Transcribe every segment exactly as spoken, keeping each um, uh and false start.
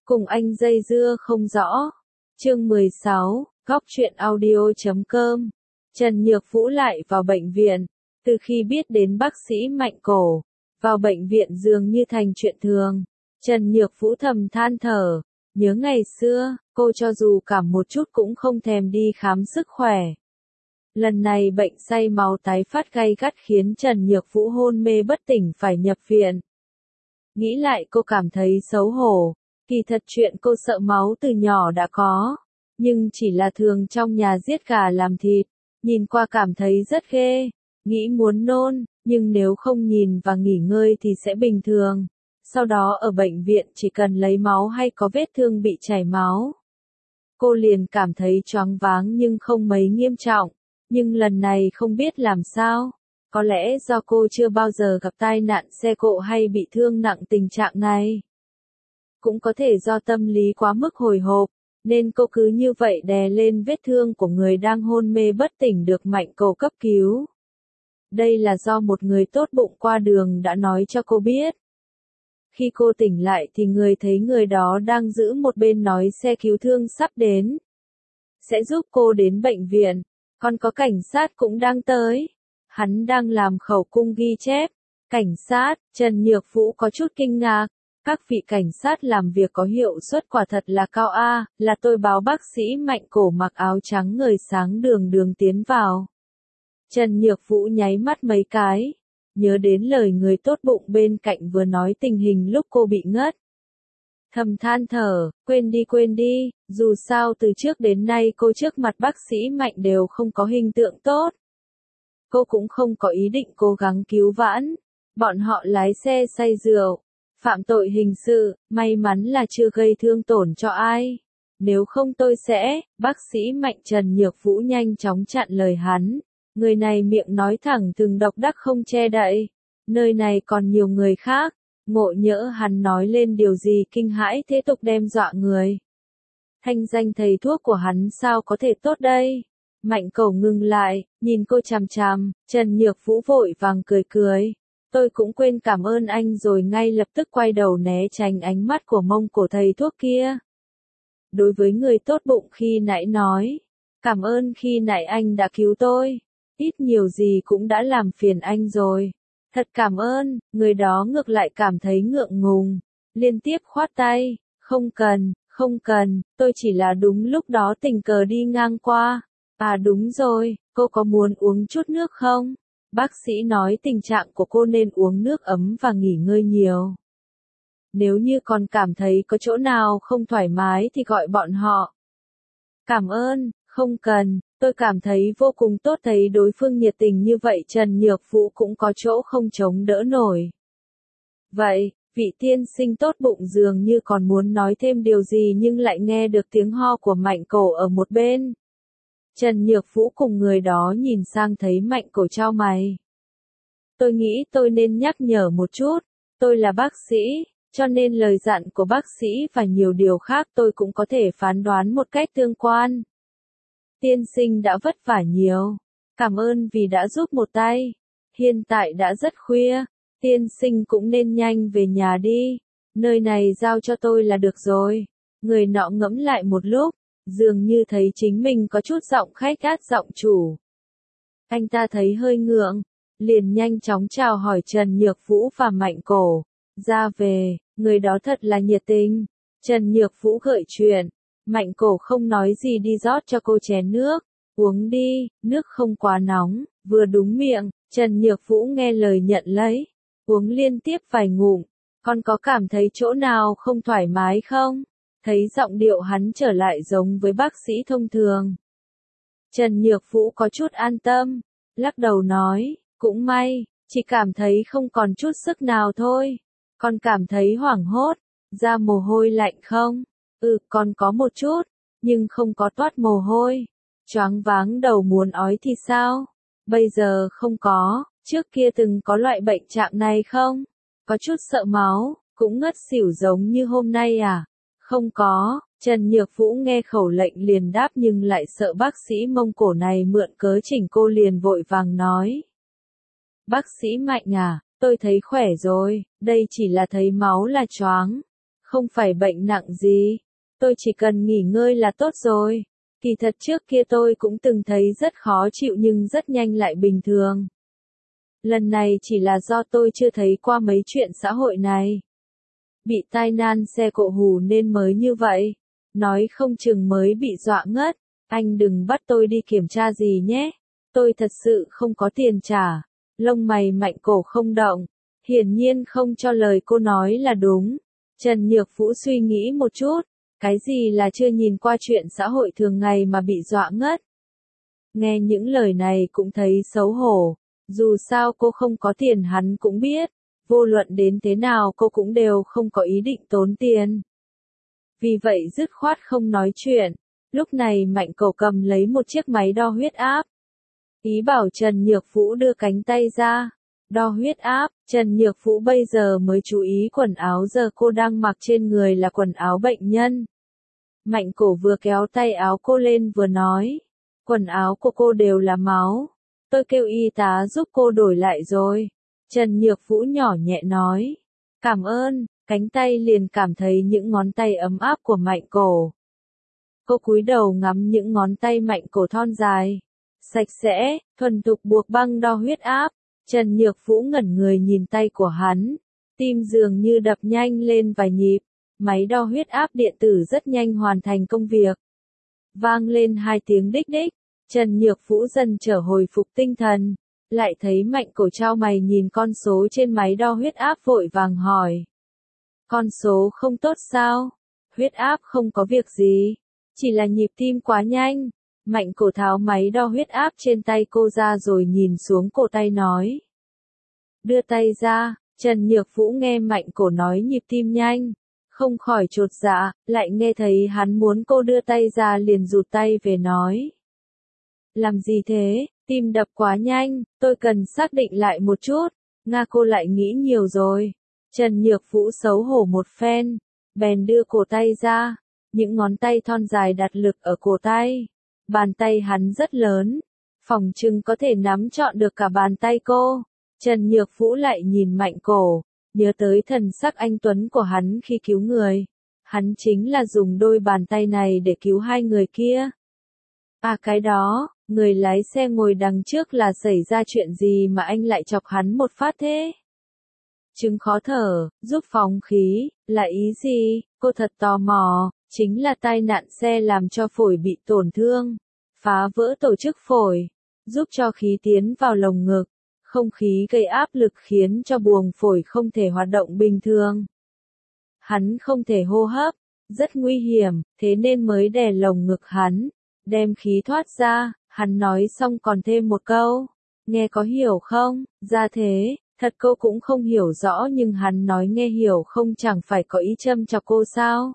Cùng anh dây dưa không rõ. Chương mười sáu, góc truyện audio chấm com. Trần Nhược Vũ lại vào bệnh viện. Từ khi biết đến bác sĩ Mạnh Cổ, vào bệnh viện dường như thành chuyện thường. Trần Nhược Vũ thầm than thở, nhớ ngày xưa, cô cho dù cảm một chút cũng không thèm đi khám sức khỏe. Lần này bệnh say máu tái phát gay gắt khiến Trần Nhược Vũ hôn mê bất tỉnh phải nhập viện. Nghĩ lại cô cảm thấy xấu hổ, kỳ thật chuyện cô sợ máu từ nhỏ đã có, nhưng chỉ là thường trong nhà giết gà làm thịt, nhìn qua cảm thấy rất ghê, nghĩ muốn nôn, nhưng nếu không nhìn và nghỉ ngơi thì sẽ bình thường. Sau đó ở bệnh viện chỉ cần lấy máu hay có vết thương bị chảy máu, cô liền cảm thấy choáng váng nhưng không mấy nghiêm trọng. Nhưng lần này không biết làm sao, có lẽ do cô chưa bao giờ gặp tai nạn xe cộ hay bị thương nặng tình trạng này. Cũng có thể do tâm lý quá mức hồi hộp, nên cô cứ như vậy đè lên vết thương của người đang hôn mê bất tỉnh được Mạnh Cổ cấp cứu. Đây là do một người tốt bụng qua đường đã nói cho cô biết. Khi cô tỉnh lại thì người thấy người đó đang giữ một bên nói xe cứu thương sắp đến, sẽ giúp cô đến bệnh viện. Còn có cảnh sát cũng đang tới. Hắn đang làm khẩu cung ghi chép. Cảnh sát, Trần Nhược Vũ có chút kinh ngạc. Các vị cảnh sát làm việc có hiệu suất quả thật là cao a, là tôi báo bác sĩ Mạnh Cổ mặc áo trắng ngời sáng đường đường tiến vào. Trần Nhược Vũ nháy mắt mấy cái, nhớ đến lời người tốt bụng bên cạnh vừa nói tình hình lúc cô bị ngất. Thầm than thở, quên đi quên đi, dù sao từ trước đến nay cô trước mặt bác sĩ Mạnh đều không có hình tượng tốt. Cô cũng không có ý định cố gắng cứu vãn. Bọn họ lái xe say rượu, phạm tội hình sự, may mắn là chưa gây thương tổn cho ai. Nếu không tôi sẽ, bác sĩ Mạnh Trần Nhược Vũ nhanh chóng chặn lời hắn. Người này miệng nói thẳng thừng độc đắc không che đậy. Nơi này còn nhiều người khác. Ngộ nhỡ hắn nói lên điều gì kinh hãi thế tục đem dọa người. Thanh danh thầy thuốc của hắn sao có thể tốt đây? Mạnh Cổ ngừng lại, nhìn cô chằm chằm, Trần Nhược Vũ vội vàng cười cười. Tôi cũng quên cảm ơn anh rồi ngay lập tức quay đầu né tránh ánh mắt của mông cổ thầy thuốc kia. Đối với người tốt bụng khi nãy nói, cảm ơn khi nãy anh đã cứu tôi, ít nhiều gì cũng đã làm phiền anh rồi. Thật cảm ơn, người đó ngược lại cảm thấy ngượng ngùng, liên tiếp khoát tay, không cần, không cần, tôi chỉ là đúng lúc đó tình cờ đi ngang qua. À đúng rồi, cô có muốn uống chút nước không? Bác sĩ nói tình trạng của cô nên uống nước ấm và nghỉ ngơi nhiều. Nếu như còn cảm thấy có chỗ nào không thoải mái thì gọi bọn họ. Cảm ơn, không cần. Tôi cảm thấy vô cùng tốt thấy đối phương nhiệt tình như vậy Trần Nhược Vũ cũng có chỗ không chống đỡ nổi. Vậy, vị tiên sinh tốt bụng dường như còn muốn nói thêm điều gì nhưng lại nghe được tiếng ho của Mạnh Cổ ở một bên. Trần Nhược Vũ cùng người đó nhìn sang thấy Mạnh Cổ chau mày. Tôi nghĩ tôi nên nhắc nhở một chút, tôi là bác sĩ, cho nên lời dặn của bác sĩ và nhiều điều khác tôi cũng có thể phán đoán một cách tương quan. Tiên sinh đã vất vả nhiều. Cảm ơn vì đã giúp một tay. Hiện tại đã rất khuya. Tiên sinh cũng nên nhanh về nhà đi. Nơi này giao cho tôi là được rồi. Người nọ ngẫm lại một lúc. Dường như thấy chính mình có chút giọng khách gát giọng chủ. Anh ta thấy hơi ngượng. Liền nhanh chóng chào hỏi Trần Nhược Vũ và Mạnh Cổ. Ra về, người đó thật là nhiệt tình. Trần Nhược Vũ gợi chuyện. Mạnh Cổ không nói gì đi rót cho cô chén nước. Uống đi, nước không quá nóng, vừa đúng miệng. Trần Nhược Vũ nghe lời nhận lấy. Uống liên tiếp vài ngụm. Con có cảm thấy chỗ nào không thoải mái không? Thấy giọng điệu hắn trở lại giống với bác sĩ thông thường. Trần Nhược Vũ có chút an tâm. Lắc đầu nói, cũng may, chỉ cảm thấy không còn chút sức nào thôi. Con cảm thấy hoảng hốt, ra mồ hôi lạnh không? Ừ, con có một chút, nhưng không có toát mồ hôi. Choáng váng đầu muốn ói thì sao? Bây giờ không có, trước kia từng có loại bệnh trạng này không? Có chút sợ máu, cũng ngất xỉu giống như hôm nay à? Không có, Trần Nhược Vũ nghe khẩu lệnh liền đáp nhưng lại sợ bác sĩ Mông Cổ này mượn cớ chỉnh cô liền vội vàng nói. Bác sĩ Mạnh à, tôi thấy khỏe rồi, đây chỉ là thấy máu là choáng. không phải bệnh nặng gì. Tôi chỉ cần nghỉ ngơi là tốt rồi. Kỳ thật trước kia tôi cũng từng thấy rất khó chịu nhưng rất nhanh lại bình thường. Lần này chỉ là do tôi chưa thấy qua mấy chuyện xã hội này. Bị tai nạn xe cộ hù nên mới như vậy. Nói không chừng mới bị dọa ngất. Anh đừng bắt tôi đi kiểm tra gì nhé. Tôi thật sự không có tiền trả. Lông mày Mạnh Cổ không động. Hiển nhiên không cho lời cô nói là đúng. Trần Nhược Vũ suy nghĩ một chút. Cái gì là chưa nhìn qua chuyện xã hội thường ngày mà bị dọa ngất? Nghe những lời này cũng thấy xấu hổ. Dù sao cô không có tiền hắn cũng biết. Vô luận đến thế nào cô cũng đều không có ý định tốn tiền. Vì vậy dứt khoát không nói chuyện. Lúc này Mạnh Cổ cầm lấy một chiếc máy đo huyết áp. Ý bảo Trần Nhược Vũ đưa cánh tay ra. Đo huyết áp, Trần Nhược Vũ bây giờ mới chú ý quần áo giờ cô đang mặc trên người là quần áo bệnh nhân. Mạnh Cổ vừa kéo tay áo cô lên vừa nói. Quần áo của cô đều là máu. Tôi kêu y tá giúp cô đổi lại rồi. Trần Nhược Vũ nhỏ nhẹ nói. Cảm ơn, cánh tay liền cảm thấy những ngón tay ấm áp của Mạnh Cổ. Cô cúi đầu ngắm những ngón tay Mạnh Cổ thon dài. Sạch sẽ, thuần thục buộc băng đo huyết áp. Trần Nhược Vũ ngẩn người nhìn tay của hắn. Tim dường như đập nhanh lên vài nhịp. Máy đo huyết áp điện tử rất nhanh hoàn thành công việc. Vang lên hai tiếng đích đích. Trần Nhược Vũ dần trở hồi phục tinh thần. Lại thấy Mạnh Cổ trao mày nhìn con số trên máy đo huyết áp vội vàng hỏi. Con số không tốt sao? Huyết áp không có việc gì. Chỉ là nhịp tim quá nhanh. Mạnh Cổ tháo máy đo huyết áp trên tay cô ra rồi nhìn xuống cổ tay nói. Đưa tay ra. Trần Nhược Vũ nghe Mạnh Cổ nói nhịp tim nhanh. Không khỏi chột dạ, lại nghe thấy hắn muốn cô đưa tay ra liền rụt tay về nói. Làm gì thế, tim đập quá nhanh, tôi cần xác định lại một chút. Nga cô lại nghĩ nhiều rồi. Trần Nhược Vũ xấu hổ một phen, bèn đưa cổ tay ra. Những ngón tay thon dài đặt lực ở cổ tay. Bàn tay hắn rất lớn, phỏng chừng có thể nắm trọn được cả bàn tay cô. Trần Nhược Vũ lại nhìn Mạnh Cổ, nhớ tới thần sắc anh tuấn của hắn khi cứu người. Hắn chính là dùng đôi bàn tay này để cứu hai người kia. À cái đó, người lái xe ngồi đằng trước là xảy ra chuyện gì mà anh lại chọc hắn một phát thế? Chứng khó thở, giúp phóng khí, là ý gì? Cô thật tò mò, chính là tai nạn xe làm cho phổi bị tổn thương, phá vỡ tổ chức phổi, giúp cho khí tiến vào lồng ngực. Không khí gây áp lực khiến cho buồng phổi không thể hoạt động bình thường. Hắn không thể hô hấp, rất nguy hiểm, thế nên mới đè lồng ngực hắn, đem khí thoát ra. Hắn nói xong còn thêm một câu, nghe có hiểu không? Ra thế, thật cô cũng không hiểu rõ nhưng hắn nói nghe hiểu không chẳng phải có ý châm chọc cô sao?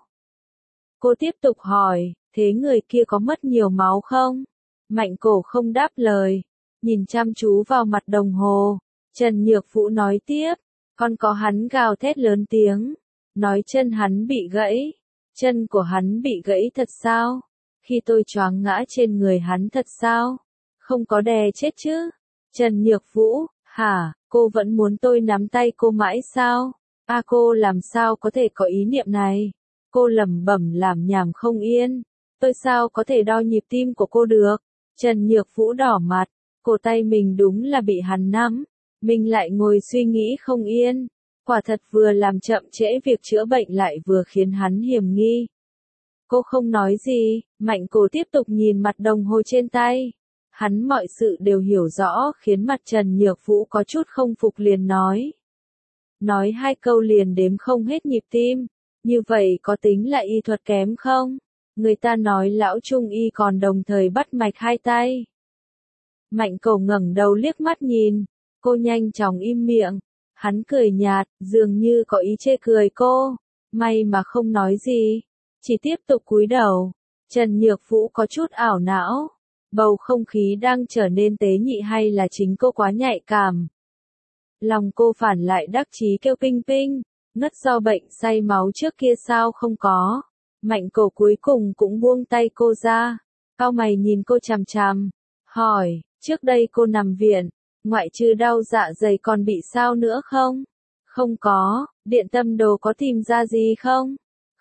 Cô tiếp tục hỏi, thế người kia có mất nhiều máu không? Mạnh Cổ không đáp lời. Nhìn chăm chú vào mặt đồng hồ, Trần Nhược Vũ nói tiếp, còn có hắn gào thét lớn tiếng, nói chân hắn bị gãy, chân của hắn bị gãy thật sao? Khi tôi choáng ngã trên người hắn thật sao? Không có đè chết chứ? Trần Nhược Vũ, hả, cô vẫn muốn tôi nắm tay cô mãi sao? À cô làm sao có thể có ý niệm này? Cô lẩm bẩm làm nhảm không yên, tôi sao có thể đo nhịp tim của cô được? Trần Nhược Vũ đỏ mặt. Cổ tay mình đúng là bị hắn nắm, mình lại ngồi suy nghĩ không yên, quả thật vừa làm chậm trễ việc chữa bệnh lại vừa khiến hắn hiểm nghi. Cô không nói gì, Mạnh Cổ tiếp tục nhìn mặt đồng hồ trên tay. Hắn mọi sự đều hiểu rõ khiến mặt Trần Nhược Vũ có chút không phục liền nói. Nói hai câu liền đếm không hết nhịp tim, như vậy có tính là y thuật kém không? Người ta nói lão trung y còn đồng thời bắt mạch hai tay. Mạnh Cổ ngẩng đầu liếc mắt nhìn, cô nhanh chóng im miệng. Hắn cười nhạt, dường như có ý chê cười cô, may mà không nói gì, chỉ tiếp tục cúi đầu. Trần Nhược Vũ có chút ảo não, bầu không khí đang trở nên tế nhị hay là chính cô quá nhạy cảm. Lòng cô phản lại đắc chí kêu pinh pinh, ngất do bệnh say máu trước kia sao không có. Mạnh Cổ cuối cùng cũng buông tay cô ra, cau mày nhìn cô chằm chằm, hỏi. Trước đây cô nằm viện, ngoại trừ đau dạ dày còn bị sao nữa không? Không có, điện tâm đồ có tìm ra gì không?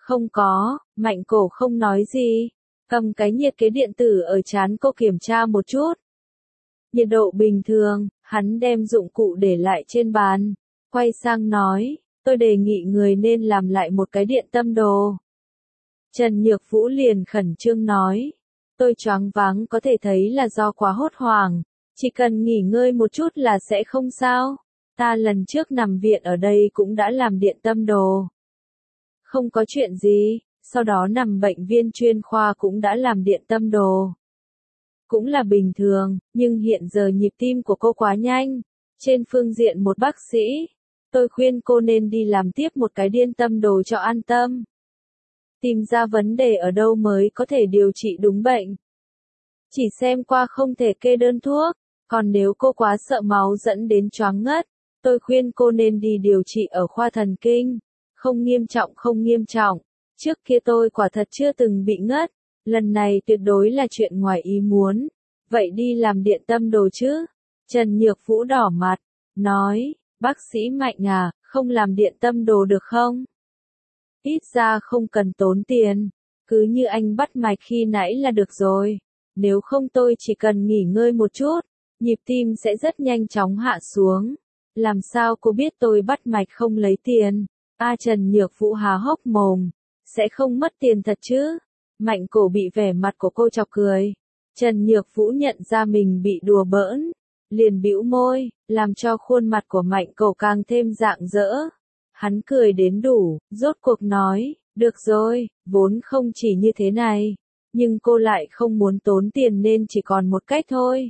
Không có, Mạnh Cổ không nói gì. Cầm cái nhiệt kế điện tử ở trán cô kiểm tra một chút. Nhiệt độ bình thường, hắn đem dụng cụ để lại trên bàn. Quay sang nói, tôi đề nghị người nên làm lại một cái điện tâm đồ. Trần Nhược Vũ liền khẩn trương nói, tôi choáng váng có thể thấy là do quá hốt hoảng, chỉ cần nghỉ ngơi một chút là sẽ không sao. Ta lần trước nằm viện ở đây cũng đã làm điện tâm đồ. Không có chuyện gì, sau đó nằm bệnh viên chuyên khoa cũng đã làm điện tâm đồ. Cũng là bình thường, nhưng hiện giờ nhịp tim của cô quá nhanh. Trên phương diện một bác sĩ, tôi khuyên cô nên đi làm tiếp một cái điện tâm đồ cho an tâm. Tìm ra vấn đề ở đâu mới có thể điều trị đúng bệnh. Chỉ xem qua không thể kê đơn thuốc, còn nếu cô quá sợ máu dẫn đến choáng ngất, tôi khuyên cô nên đi điều trị ở khoa thần kinh. Không nghiêm trọng không nghiêm trọng, trước kia tôi quả thật chưa từng bị ngất, lần này tuyệt đối là chuyện ngoài ý muốn. Vậy đi làm điện tâm đồ chứ? Trần Nhược Vũ đỏ mặt, nói, bác sĩ Mạnh à, không làm điện tâm đồ được không? Ít ra không cần tốn tiền, cứ như anh bắt mạch khi nãy là được rồi. Nếu không tôi chỉ cần nghỉ ngơi một chút, nhịp tim sẽ rất nhanh chóng hạ xuống. Làm sao cô biết tôi bắt mạch không lấy tiền? A Trần Nhược Vũ há hốc mồm, sẽ không mất tiền thật chứ? Mạnh Cổ bị vẻ mặt của cô chọc cười. Trần Nhược Vũ nhận ra mình bị đùa bỡn, liền bĩu môi, làm cho khuôn mặt của Mạnh Cổ càng thêm rạng rỡ. Hắn cười đến đủ, rốt cuộc nói, được rồi, vốn không chỉ như thế này, nhưng cô lại không muốn tốn tiền nên chỉ còn một cách thôi.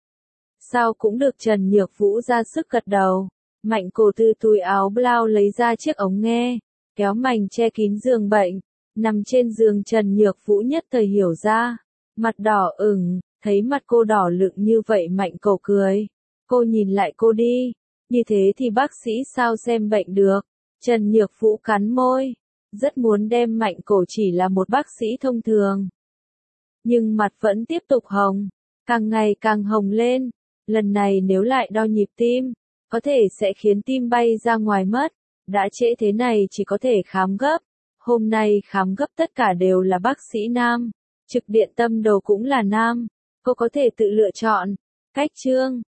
Sao cũng được. Trần Nhược Vũ ra sức gật đầu. Mạnh Cổ từ túi áo blau lấy ra chiếc ống nghe, kéo mành che kín giường bệnh, nằm trên giường. Trần Nhược Vũ nhất thời hiểu ra, mặt đỏ ửng, thấy mặt cô đỏ lựng như vậy Mạnh Cổ cười. Cô nhìn lại cô đi, như thế thì bác sĩ sao xem bệnh được? Trần Nhược Vũ cắn môi, rất muốn đem Mạnh Cổ chỉ là một bác sĩ thông thường. Nhưng mặt vẫn tiếp tục hồng, càng ngày càng hồng lên. Lần này nếu lại đo nhịp tim, có thể sẽ khiến tim bay ra ngoài mất. Đã trễ thế này chỉ có thể khám gấp. Hôm nay khám gấp tất cả đều là bác sĩ nam. Trực điện tâm đồ cũng là nam. Cô có thể tự lựa chọn. Cách chương